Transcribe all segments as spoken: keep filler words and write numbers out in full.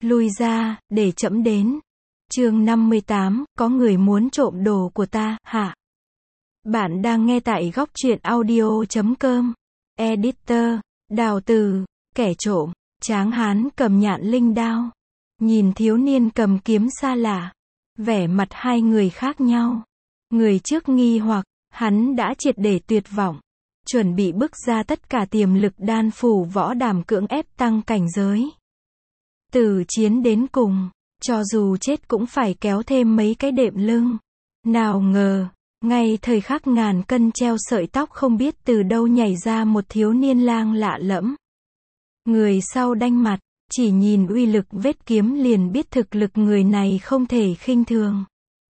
lui ra, để trẫm đến. Chương năm mươi tám, có người muốn trộm đồ của ta, hả? Bạn đang nghe tại góc truyện audio chấm com. Editor, Đào Từ, kẻ trộm, tráng hán cầm nhạn linh đao. Nhìn thiếu niên cầm kiếm xa lạ, vẻ mặt hai người khác nhau. Người trước nghi hoặc, hắn đã triệt để tuyệt vọng, chuẩn bị bức ra tất cả tiềm lực đan phủ võ đàm cưỡng ép tăng cảnh giới. Từ chiến đến cùng, cho dù chết cũng phải kéo thêm mấy cái đệm lưng. Nào ngờ, ngay thời khắc ngàn cân treo sợi tóc không biết từ đâu nhảy ra một thiếu niên lang lạ lẫm. Người sau đanh mặt, chỉ nhìn uy lực vết kiếm liền biết thực lực người này không thể khinh thường.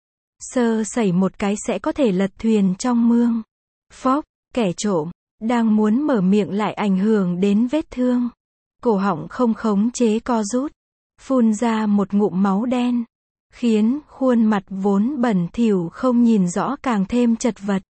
Sơ sẩy một cái sẽ có thể lật thuyền trong mương. Phốc, kẻ trộm, đang muốn mở miệng lại ảnh hưởng đến vết thương. Cổ họng không khống chế co rút, phun ra một ngụm máu đen, khiến khuôn mặt vốn bẩn thỉu không nhìn rõ càng thêm chật vật.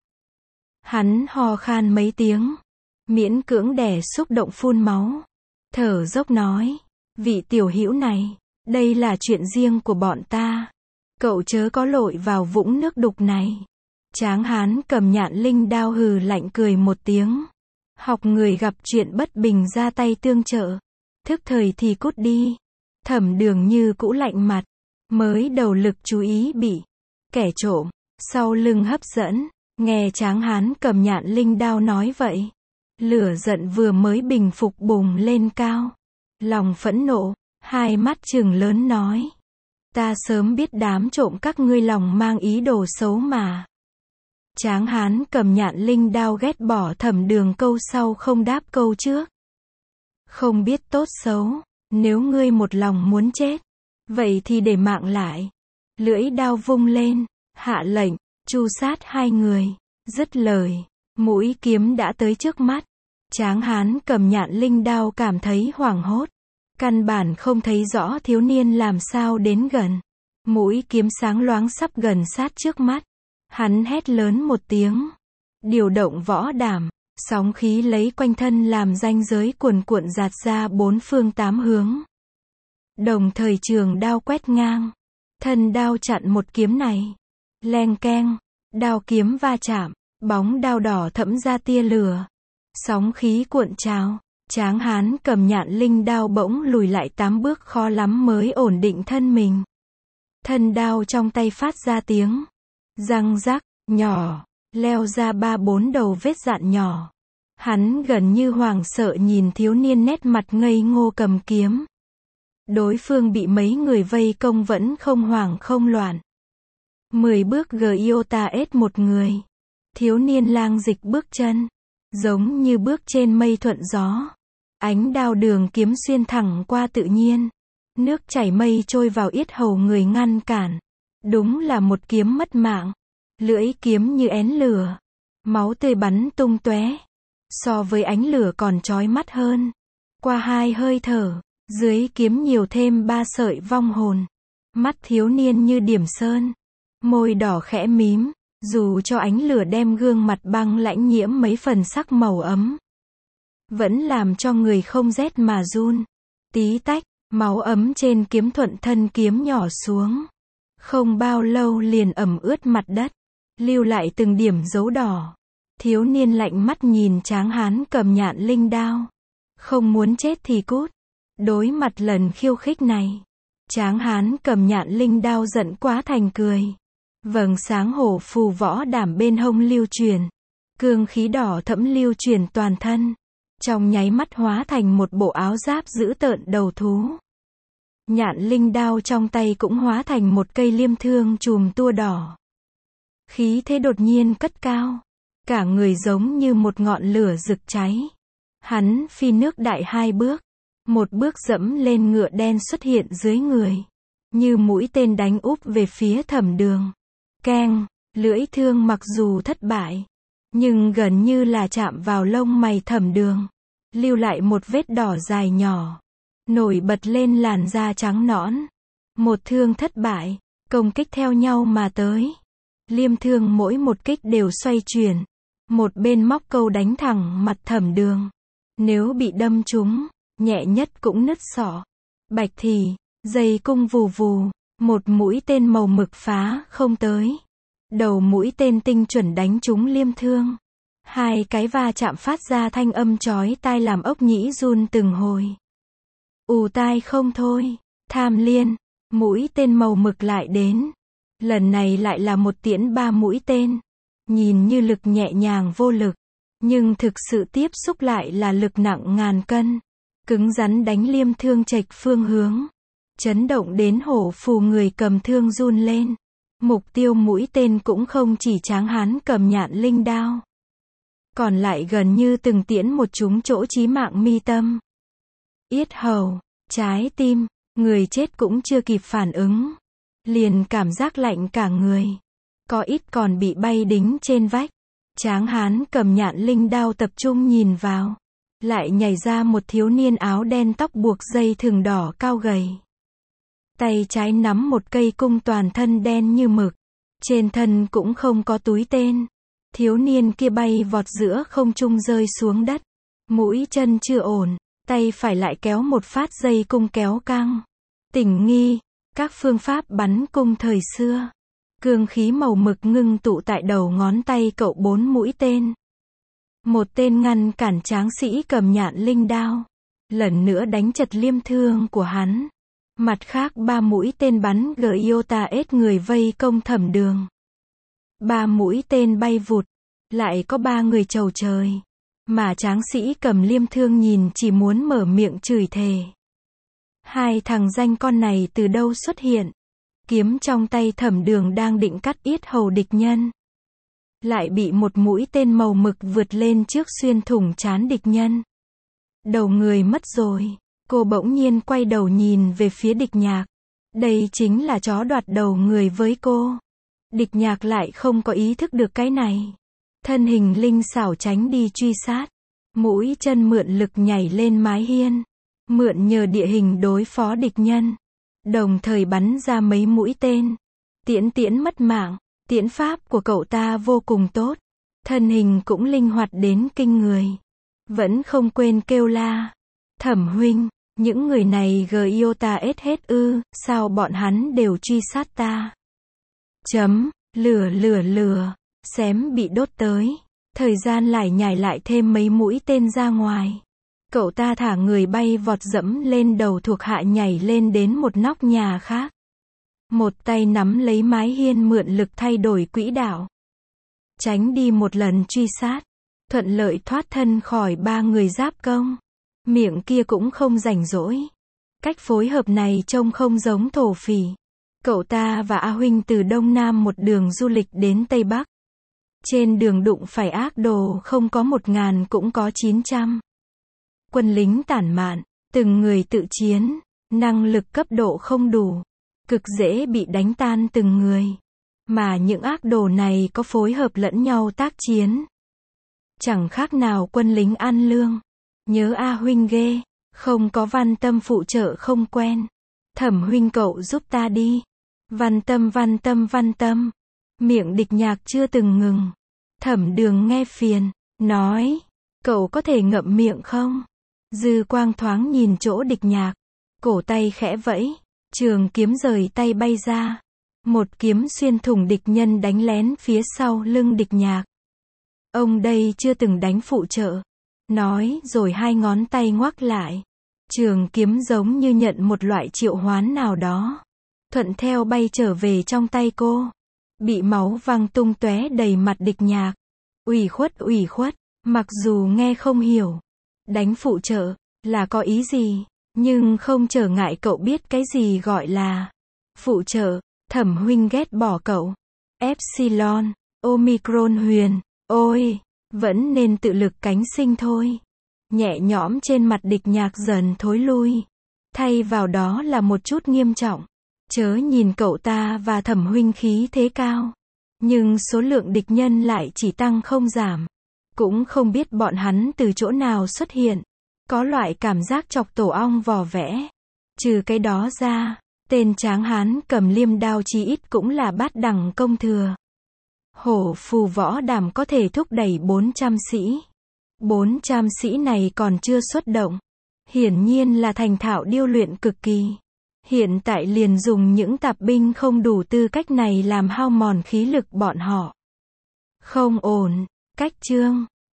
Hắn ho khan mấy tiếng, miễn cưỡng đè xúc động phun máu, thở dốc nói, vị tiểu hữu này, đây là chuyện riêng của bọn ta. Cậu chớ có lội vào vũng nước đục này. Tráng hán cầm nhạn linh đao hừ lạnh cười một tiếng. Học người gặp chuyện bất bình ra tay tương trợ. Thức thời thì cút đi. Thẩm Đường như cũ lạnh mặt. Mới đầu lực chú ý bị kẻ trộm sau lưng hấp dẫn. Nghe tráng hán cầm nhạn linh đao nói vậy, lửa giận vừa mới bình phục bùng lên cao. Lòng phẫn nộ, hai mắt trừng lớn nói. Ta sớm biết đám trộm các ngươi lòng mang ý đồ xấu mà. Tráng hán cầm nhạn linh đao ghét bỏ Thẩm Đường câu sau không đáp câu trước. Không biết tốt xấu, nếu ngươi một lòng muốn chết, vậy thì để mạng lại. Lưỡi đao vung lên, hạ lệnh, tru sát hai người. Dứt lời, mũi kiếm đã tới trước mắt. Tráng hán cầm nhạn linh đao cảm thấy hoảng hốt. Căn bản không thấy rõ thiếu niên làm sao đến gần. Mũi kiếm sáng loáng sắp gần sát trước mắt. Hắn hét lớn một tiếng. Điều động võ đàm, sóng khí lấy quanh thân làm ranh giới cuồn cuộn dạt ra bốn phương tám hướng. Đồng thời trường đao quét ngang. Thân đao chặn một kiếm này. Leng keng, đao kiếm va chạm, bóng đao đỏ thẫm ra tia lửa. Sóng khí cuộn trào. Tráng hán cầm nhạn linh đao bỗng lùi lại tám bước khó lắm mới ổn định thân mình. Thân đao trong tay phát ra tiếng răng rắc, nhỏ, leo ra ba bốn đầu vết dạn nhỏ. Hắn gần như hoảng sợ nhìn thiếu niên nét mặt ngây ngô cầm kiếm. Đối phương bị mấy người vây công vẫn không hoảng không loạn. Mười bước giota ết một người. Thiếu niên lang dịch bước chân, giống như bước trên mây thuận gió. Ánh đao đường kiếm xuyên thẳng qua tự nhiên. Nước chảy mây trôi vào yết hầu người ngăn cản. Đúng là một kiếm mất mạng. Lưỡi kiếm như én lửa. Máu tươi bắn tung tóe. So với ánh lửa còn chói mắt hơn. Qua hai hơi thở, dưới kiếm nhiều thêm ba sợi vong hồn. Mắt thiếu niên như điểm sơn. Môi đỏ khẽ mím. Dù cho ánh lửa đem gương mặt băng lãnh nhiễm mấy phần sắc màu ấm, vẫn làm cho người không rét mà run. Tí tách, máu ấm trên kiếm thuận thân kiếm nhỏ xuống. Không bao lâu liền ẩm ướt mặt đất, lưu lại từng điểm dấu đỏ. Thiếu niên lạnh mắt nhìn tráng hán cầm nhạn linh đao. Không muốn chết thì cút. Đối mặt lần khiêu khích này, tráng hán cầm nhạn linh đao giận quá thành cười. Vầng sáng hổ phù võ đảm bên hông lưu truyền. Cương khí đỏ thẫm lưu truyền toàn thân. Trong nháy mắt hóa thành một bộ áo giáp dữ tợn đầu thú. Nhạn linh đao trong tay cũng hóa thành một cây liêm thương chùm tua đỏ. Khí thế đột nhiên cất cao. Cả người giống như một ngọn lửa rực cháy. Hắn phi nước đại hai bước. Một bước dẫm lên ngựa đen xuất hiện dưới người. Như mũi tên đánh úp về phía Thẩm Đường. Keng, lưỡi thương mặc dù thất bại, nhưng gần như là chạm vào lông mày Thẩm Đường. Lưu lại một vết đỏ dài nhỏ. Nổi bật lên làn da trắng nõn. Một thương thất bại, công kích theo nhau mà tới. Liêm thương mỗi một kích đều xoay chuyển. Một bên móc câu đánh thẳng mặt Thẩm Đường. Nếu bị đâm trúng, nhẹ nhất cũng nứt xọ. Bạch thì, Dây cung vù vù, một mũi tên màu mực phá không tới. Đầu mũi tên tinh chuẩn đánh trúng Liêm Thương. Hai cái va chạm phát ra thanh âm chói tai làm ốc nhĩ run từng hồi. Ù tai không thôi, Tham Liên, mũi tên màu mực lại đến. Lần này lại là một tiễn ba mũi tên. Nhìn như lực nhẹ nhàng vô lực, nhưng thực sự tiếp xúc lại là lực nặng ngàn cân. Cứng rắn đánh Liêm Thương chệch phương hướng. Chấn động đến hổ phù người cầm thương run lên. Mục tiêu mũi tên cũng không chỉ Tráng Hán cầm nhạn linh đao. Còn lại gần như từng tiễn một trúng chỗ chí mạng mi tâm. Yết hầu, trái tim, người chết cũng chưa kịp phản ứng. Liền cảm giác lạnh cả người. Có ít còn bị bay đính trên vách. Tráng Hán cầm nhạn linh đao tập trung nhìn vào. Lại nhảy ra một thiếu niên áo đen tóc buộc dây thừng đỏ cao gầy. Tay trái nắm một cây cung toàn thân đen như mực. Trên thân cũng không có túi tên. Thiếu niên kia bay vọt giữa không trung rơi xuống đất. Mũi chân chưa ổn, tay phải lại kéo một phát dây cung kéo căng. Tình nghi, các phương pháp bắn cung thời xưa. Cương khí màu mực ngưng tụ tại đầu ngón tay cậu bốn mũi tên. Một tên ngăn cản tráng sĩ cầm nhạn linh đao. Lần nữa đánh chật Liêm Thương của hắn. Mặt khác ba mũi tên bắn Giota ết người vây công Thẩm Đường. Ba mũi tên bay vụt. Lại có ba người chầu trời. Mà tráng sĩ cầm Liêm Thương nhìn chỉ muốn mở miệng chửi thề. Hai thằng danh con này từ đâu xuất hiện? Kiếm trong tay Thẩm Đường đang định cắt yết hầu địch nhân. Lại bị một mũi tên màu mực vượt lên trước xuyên thủng trán địch nhân. Đầu người mất rồi. Cô bỗng nhiên quay đầu nhìn về phía Địch Nhạc. Đây chính là chó đoạt đầu người với cô. Địch Nhạc lại không có ý thức được cái này. Thân hình linh xảo tránh đi truy sát. Mũi chân mượn lực nhảy lên mái hiên. Mượn nhờ địa hình đối phó địch nhân. Đồng thời bắn ra mấy mũi tên. Tiễn tiễn mất mạng. Tiễn pháp của cậu ta vô cùng tốt. Thân hình cũng linh hoạt đến kinh người. Vẫn không quên kêu la. Thẩm huynh, những người này Giota ết hết ư, sao bọn hắn đều truy sát ta? Chấm, lửa lửa lửa, xém bị đốt tới. Thời gian lại nhảy lại thêm mấy mũi tên ra ngoài. Cậu ta thả người bay vọt dẫm lên đầu thuộc hạ nhảy lên đến một nóc nhà khác. Một tay nắm lấy mái hiên mượn lực thay đổi quỹ đạo. Tránh đi một lần truy sát. Thuận lợi thoát thân khỏi ba người giáp công. Miệng kia cũng không rảnh rỗi. Cách phối hợp này trông không giống thổ phỉ. Cậu ta và A Huynh từ Đông Nam một đường du lịch đến Tây Bắc. Trên đường đụng phải ác đồ không có một ngàn cũng có chín trăm. Quân lính tản mạn, từng người tự chiến, năng lực cấp độ không đủ. Cực dễ bị đánh tan từng người. Mà những ác đồ này có phối hợp lẫn nhau tác chiến. Chẳng khác nào quân lính ăn lương. Nhớ A Huynh ghê, không có Văn Tâm phụ trợ không quen. Thẩm huynh cậu giúp ta đi. Văn Tâm Văn Tâm Văn Tâm. Miệng Địch Nhạc chưa từng ngừng. Thẩm Đường nghe phiền, nói, cậu có thể ngậm miệng không? Dư quang thoáng nhìn chỗ Địch Nhạc. Cổ tay khẽ vẫy, trường kiếm rời tay bay ra. Một kiếm xuyên thủng địch nhân đánh lén phía sau lưng Địch Nhạc. Ông đây chưa từng đánh phụ trợ. Nói rồi hai ngón tay ngoắc lại. Trường kiếm giống như nhận một loại triệu hoán nào đó. Thuận theo bay trở về trong tay cô. Bị máu văng tung tóe đầy mặt Địch Nhạc. Ủy khuất ủy khuất, mặc dù nghe không hiểu. Đánh phụ trợ, là có ý gì, nhưng không trở ngại cậu biết cái gì gọi là phụ trợ. Thẩm huynh ghét bỏ cậu. Epsilon, Omicron huyền, ôi, vẫn nên tự lực cánh sinh thôi. Nhẹ nhõm trên mặt Địch Nhạc dần thối lui. Thay vào đó là một chút nghiêm trọng. Chớ nhìn cậu ta và Thẩm huynh khí thế cao. Nhưng số lượng địch nhân lại chỉ tăng không giảm. Cũng không biết bọn hắn từ chỗ nào xuất hiện. Có loại cảm giác chọc tổ ong vò vẽ. Trừ cái đó ra, tên Tráng Hán cầm liêm đao chí ít cũng là bát đẳng công thừa. Hổ phù võ đàm có thể thúc đẩy bốn trăm sĩ. bốn trăm sĩ này còn chưa xuất động. Hiển nhiên là thành thạo điêu luyện cực kỳ. Hiện tại liền dùng những tạp binh không đủ tư cách này làm hao mòn khí lực bọn họ. Không ổn. Cách chương